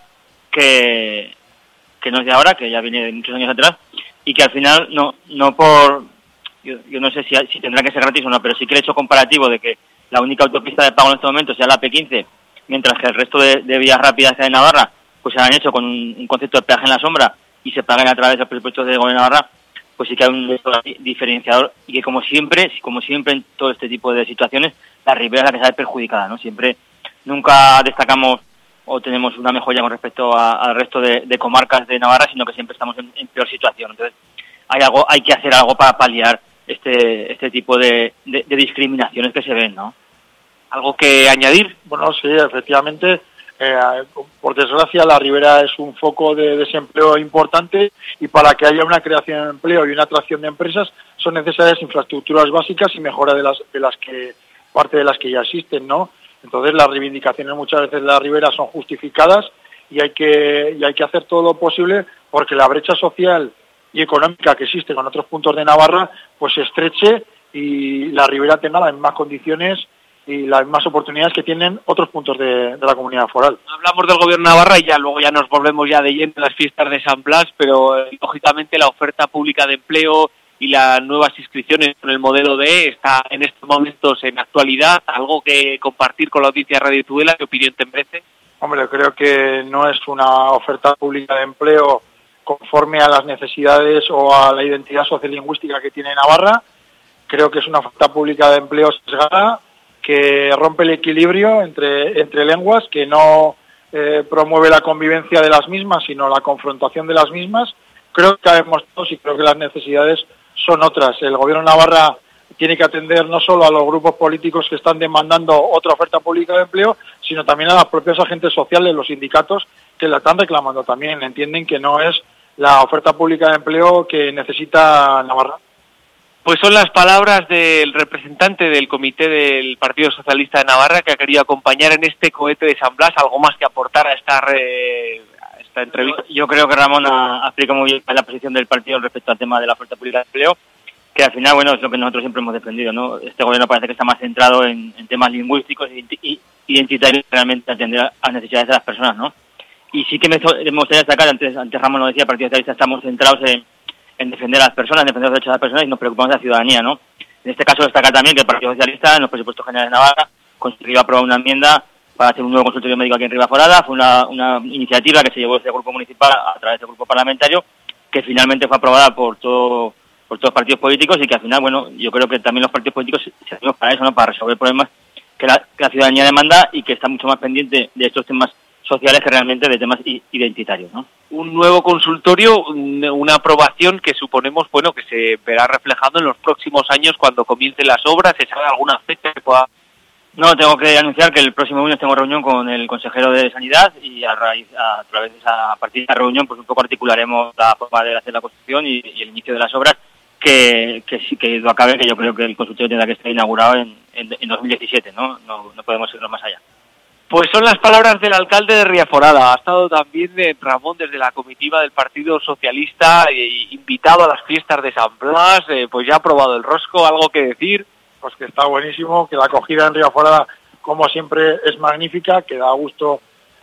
que, que no es de ahora, que ya viene de muchos años atrás y que al final no no por... Yo, yo no sé si, si tendrá que ser gratis o no, pero sí que el hecho comparativo de que la única autopista de pago en este momento sea la A P quince, mientras que el resto de, de vías rápidas de Navarra pues se han hecho con un, un concepto de peaje en la sombra y se pagan a través de los presupuestos de Gobierno de Navarra, pues sí que hay un diferenciador y que como siempre, como siempre en todo este tipo de situaciones, la Ribera es la que sale perjudicada, ¿no? Siempre, nunca destacamos o tenemos una mejoría con respecto a, al resto de, de comarcas de Navarra, sino que siempre estamos en, en peor situación. Entonces, hay algo, hay que hacer algo para paliar este este tipo de, de, de discriminaciones que se ven, ¿no? ¿Algo que añadir? Bueno, sí, efectivamente. Eh, por desgracia, la Ribera es un foco de desempleo importante y para que haya una creación de empleo y una atracción de empresas son necesarias infraestructuras básicas y mejora de las de las que parte de las que ya existen, ¿no? Entonces, las reivindicaciones muchas veces de la Ribera son justificadas y hay que y hay que hacer todo lo posible porque la brecha social y económica que existe con otros puntos de Navarra pues se estreche y la Ribera tenga las mismas condiciones y las mismas oportunidades que tienen otros puntos de, de la comunidad foral. Hablamos del Gobierno de Navarra y ya luego ya nos volvemos ya de lleno a las fiestas de San Blas, pero eh, lógicamente la oferta pública de empleo y las nuevas inscripciones con el modelo D está en estos momentos en actualidad. ¿Algo que compartir con la audiencia de Radio Tudela? ¿Qué opinión te merece? Hombre, creo que no es una oferta pública de empleo conforme a las necesidades o a la identidad sociolingüística que tiene Navarra. Creo que es una oferta pública de empleo sesgada, que rompe el equilibrio entre, entre lenguas, que no eh, promueve la convivencia de las mismas, sino la confrontación de las mismas. Creo que cabemos todos y creo que las necesidades son otras. El Gobierno de Navarra tiene que atender no solo a los grupos políticos que están demandando otra oferta pública de empleo, sino también a los propios agentes sociales, los sindicatos, que la están reclamando también. Entienden que no es la oferta pública de empleo que necesita Navarra. Pues son las palabras del representante del Comité del Partido Socialista de Navarra que ha querido acompañar en este cohete de San Blas. ¿Algo más que aportar a esta, re... a esta entrevista? Yo creo que Ramón ha explicado muy bien la posición del partido respecto al tema de la oferta pública de empleo, que al final, bueno, es lo que nosotros siempre hemos defendido, ¿no? Este gobierno parece que está más centrado en, en temas lingüísticos y identitarios, realmente atender a las necesidades de las personas, ¿no? Y sí que me, me gustaría destacar, antes, antes Ramón lo decía, el Partido Socialista estamos centrados en en defender a las personas, en defender los derechos de las personas y nos preocupamos de la ciudadanía, ¿no? En este caso destacar también que el Partido Socialista en los presupuestos generales de Navarra consiguió aprobar una enmienda para hacer un nuevo consultorio médico aquí en Ribaforada. Fue una, una iniciativa que se llevó desde el grupo municipal a través del grupo parlamentario, que finalmente fue aprobada por todo por todos los partidos políticos y que al final, bueno, yo creo que también los partidos políticos servimos para eso, ¿no? Para resolver problemas que la, que la ciudadanía demanda y que está mucho más pendiente de estos temas sociales que realmente de temas identitarios, ¿no? Un nuevo consultorio, una aprobación que suponemos, bueno, que se verá reflejado en los próximos años cuando comiencen las obras. ¿Se sabe alguna fecha que pueda...? No, tengo que anunciar que el próximo lunes tengo reunión con el consejero de Sanidad y a, raíz, a través de esa, a partir de esa reunión pues un poco articularemos la forma de hacer la construcción y, y el inicio de las obras que, que sí que lo acabe, que yo creo que el consultorio tendrá que estar inaugurado en, en, en dos mil diecisiete, ¿no? No, no podemos irnos más allá. Pues son las palabras del alcalde de Riaforada. Ha estado también de Ramón desde la comitiva del Partido Socialista, eh, invitado a las fiestas de San Blas, eh, pues ya ha probado el rosco. ¿Algo que decir? Pues que está buenísimo, que la acogida en Riaforada, como siempre, es magnífica, que da gusto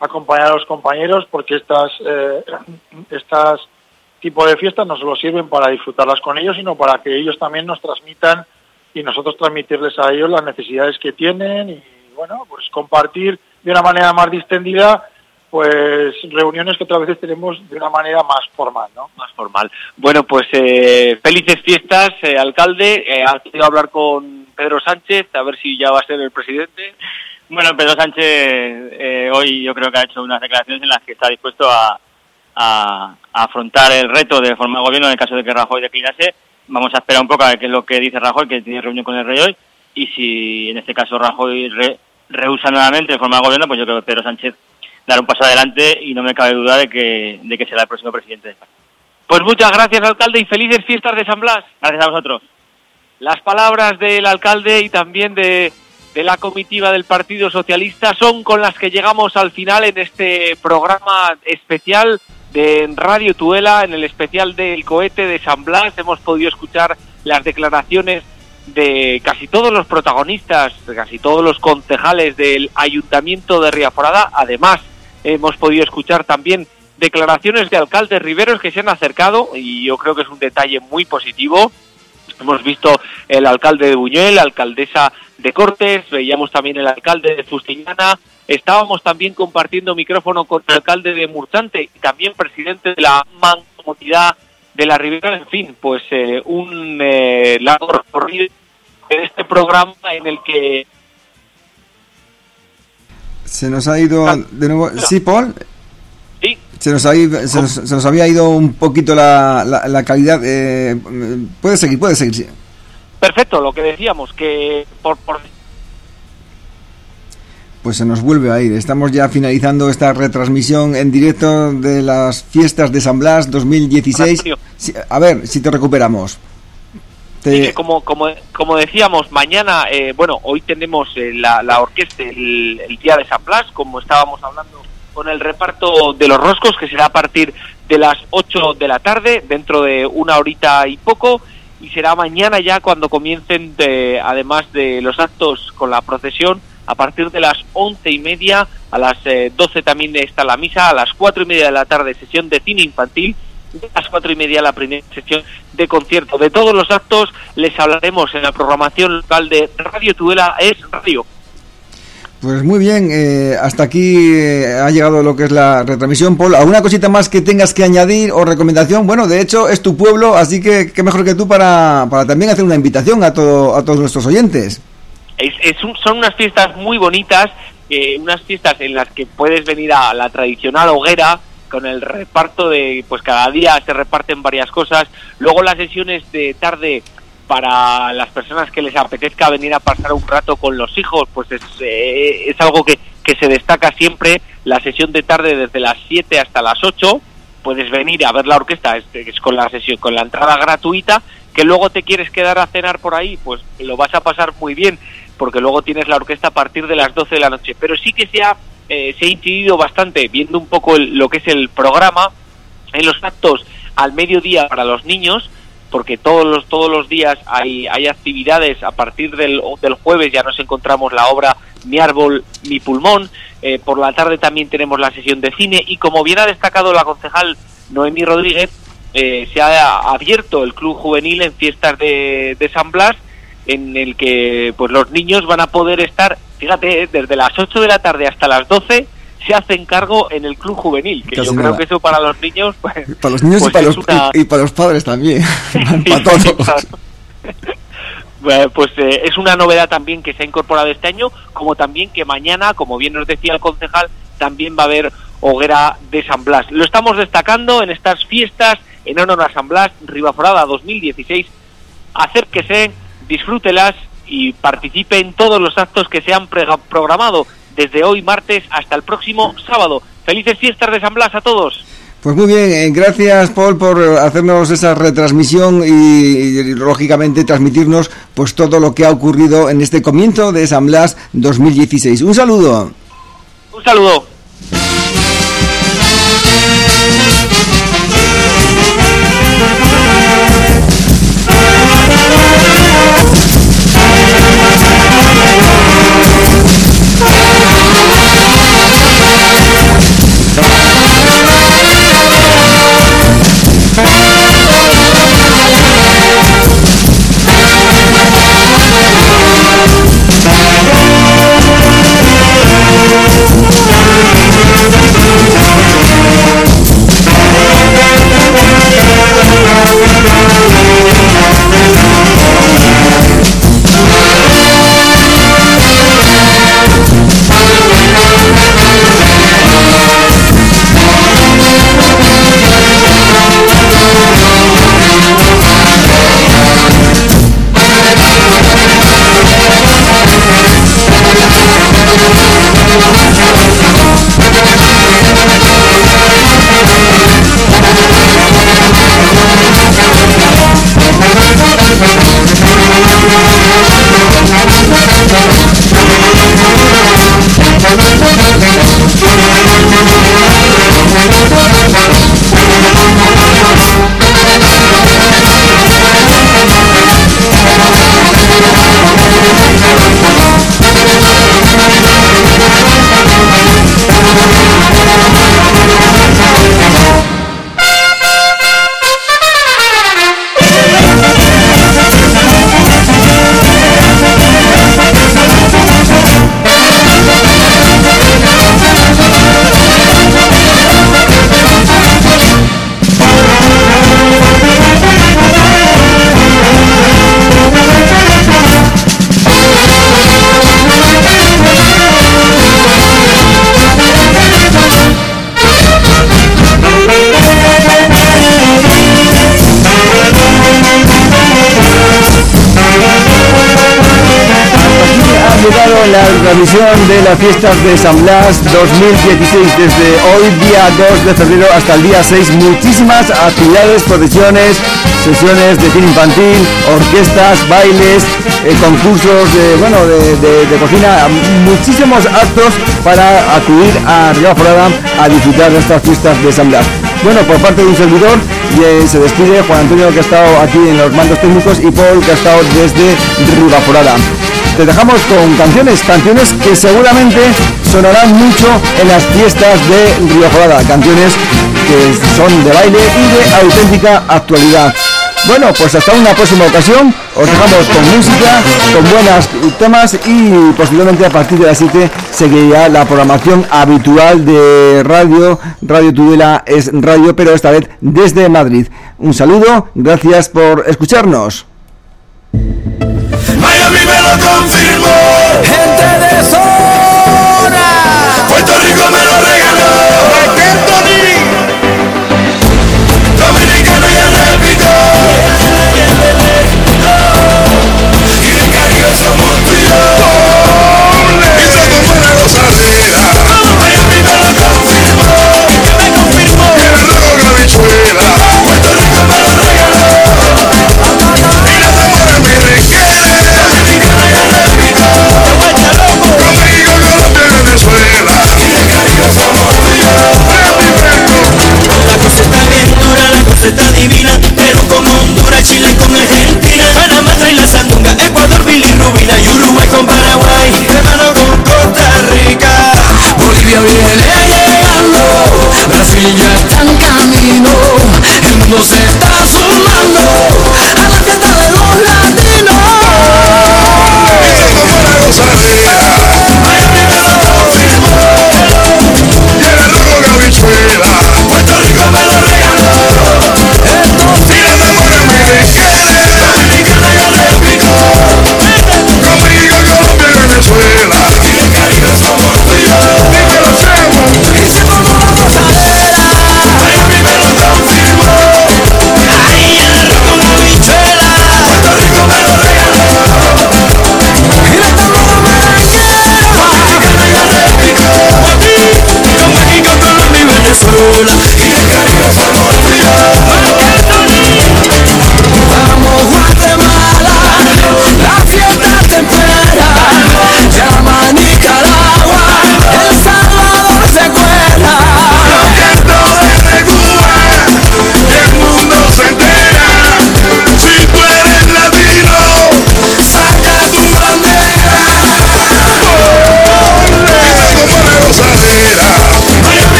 acompañar a los compañeros, porque estas eh, estas tipos de fiestas no solo sirven para disfrutarlas con ellos, sino para que ellos también nos transmitan y nosotros transmitirles a ellos las necesidades que tienen y, bueno, pues compartir de una manera más distendida pues reuniones que otras veces tenemos de una manera más formal, ¿no? Más formal. Bueno, pues eh, felices fiestas, eh, alcalde. Eh, ¿Has podido hablar con Pedro Sánchez? A ver si ya va a ser el presidente. Bueno, Pedro Sánchez eh, hoy yo creo que ha hecho unas declaraciones en las que está dispuesto a, a, a afrontar el reto de formar gobierno en el caso de que Rajoy declinase. Vamos a esperar un poco a ver qué es lo que dice Rajoy, que tiene reunión con el rey hoy, y si en este caso Rajoy re, rehúsa nuevamente formar gobierno, pues yo creo que Pedro Sánchez dará un paso adelante y no me cabe duda de que, de que será el próximo presidente de España. Pues muchas gracias, alcalde, y felices fiestas de San Blas. Gracias a vosotros. Las palabras del alcalde y también de, de la comitiva del Partido Socialista son con las que llegamos al final en este programa especial de Radio Tudela, en el especial del cohete de San Blas. Hemos podido escuchar las declaraciones de casi todos los protagonistas, de casi todos los concejales del Ayuntamiento de Riaforada. Además, hemos podido escuchar también declaraciones de alcaldes riberos que se han acercado, y yo creo que es un detalle muy positivo. Hemos visto el alcalde de Buñuel, la alcaldesa de Cortes, veíamos también el alcalde de Fustiñana, estábamos también compartiendo micrófono con el alcalde de Murchante y también presidente de la Mancomunidad de la Ribera. En fin, pues eh, un eh, largo recorrido en este programa en el que... Se nos ha ido de nuevo... ¿Sí, Paul? Sí. Se nos, ha ido, se nos, se nos había ido un poquito la, la, la calidad. Eh, puede seguir, puede seguir, sí. Perfecto, lo que decíamos, que por... por... Pues se nos vuelve a ir. Estamos ya finalizando esta retransmisión en directo de las fiestas de San Blas dos mil dieciséis. Sí, a ver si te recuperamos. Te... Sí, que como, como, como decíamos, mañana, eh, bueno, hoy tenemos eh, la, la orquesta, el, el día de San Blas, como estábamos hablando con el reparto de los roscos, que será a partir de las ocho de la tarde, dentro de una horita y poco, y será mañana ya cuando comiencen, de, además de los actos con la procesión, a partir de las once y media, a las eh, doce también está la misa, a las cuatro y media de la tarde sesión de cine infantil, a las cuatro y media la primera sesión de concierto. De todos los actos les hablaremos en la programación local de Radio Tudela es Radio. Pues muy bien, eh, hasta aquí eh, ha llegado lo que es la retransmisión. Paul, ¿alguna cosita más que tengas que añadir o recomendación? Bueno, de hecho es tu pueblo, así que qué mejor que tú para, para también hacer una invitación a, todo, a todos nuestros oyentes. Es, es un, son unas fiestas muy bonitas, eh, unas fiestas en las que puedes venir a la tradicional hoguera, con el reparto de, pues cada día se reparten varias cosas. Luego las sesiones de tarde para las personas que les apetezca venir a pasar un rato con los hijos, pues es, eh, es algo que, que se destaca siempre. La sesión de tarde desde las siete hasta las ocho, puedes venir a ver la orquesta, es, es con la sesión, con la entrada gratuita. Que luego te quieres quedar a cenar por ahí, pues lo vas a pasar muy bien, porque luego tienes la orquesta a partir de las doce de la noche. Pero sí que se ha Eh, se ha incidido bastante, viendo un poco el, lo que es el programa, en los actos al mediodía para los niños, porque todos los todos los días hay hay actividades. A partir del, del jueves ya nos encontramos la obra Mi árbol, mi pulmón. Eh, por la tarde también tenemos la sesión de cine, y como bien ha destacado la concejal Noemí Rodríguez, eh, se ha abierto el Club Juvenil en fiestas de, de San Blas, en el que pues los niños van a poder estar, fíjate, desde las ocho de la tarde hasta las doce se hacen cargo en el Club Juvenil, que Casi yo nada. creo que eso para los niños pues, para los niños pues y, para los, una... y, y para los padres también para todos. Pues eh, es una novedad también que se ha incorporado este año, como también que mañana, como bien nos decía el concejal, también va a haber hoguera de San Blas. Lo estamos destacando en estas fiestas en honor a San Blas, Ribaforada dos mil dieciséis. Acérquese, disfrútelas y participe en todos los actos que se han pre- programado desde hoy martes hasta el próximo sábado. Felices fiestas de San Blas a todos. Pues muy bien, gracias Paul por hacernos esa retransmisión y, y lógicamente transmitirnos pues todo lo que ha ocurrido en este comienzo de San Blas dos mil dieciséis. Un saludo. Un saludo. We'll be right back. retransmisión de las fiestas de San Blas dos mil dieciséis, desde hoy día dos de febrero hasta el día seis, muchísimas actividades, procesiones, sesiones de cine infantil, orquestas, bailes, eh, concursos de, bueno, de, de, de cocina, muchísimos actos para acudir a Ribaforada a disfrutar de estas fiestas de San Blas. Bueno, por parte de un servidor eh, se despide Juan Antonio, que ha estado aquí en los mandos técnicos, y Paul, que ha estado desde Ribaforada. Te dejamos con canciones, canciones que seguramente sonarán mucho en las fiestas de Ribaforada, canciones que son de baile y de auténtica actualidad. Bueno, pues hasta una próxima ocasión, os dejamos con música, con buenos temas, y posiblemente a partir de las siete seguirá la programación habitual de radio. Radio Tudela es radio, pero esta vez desde Madrid. Un saludo, gracias por escucharnos. Miami me lo confirmó.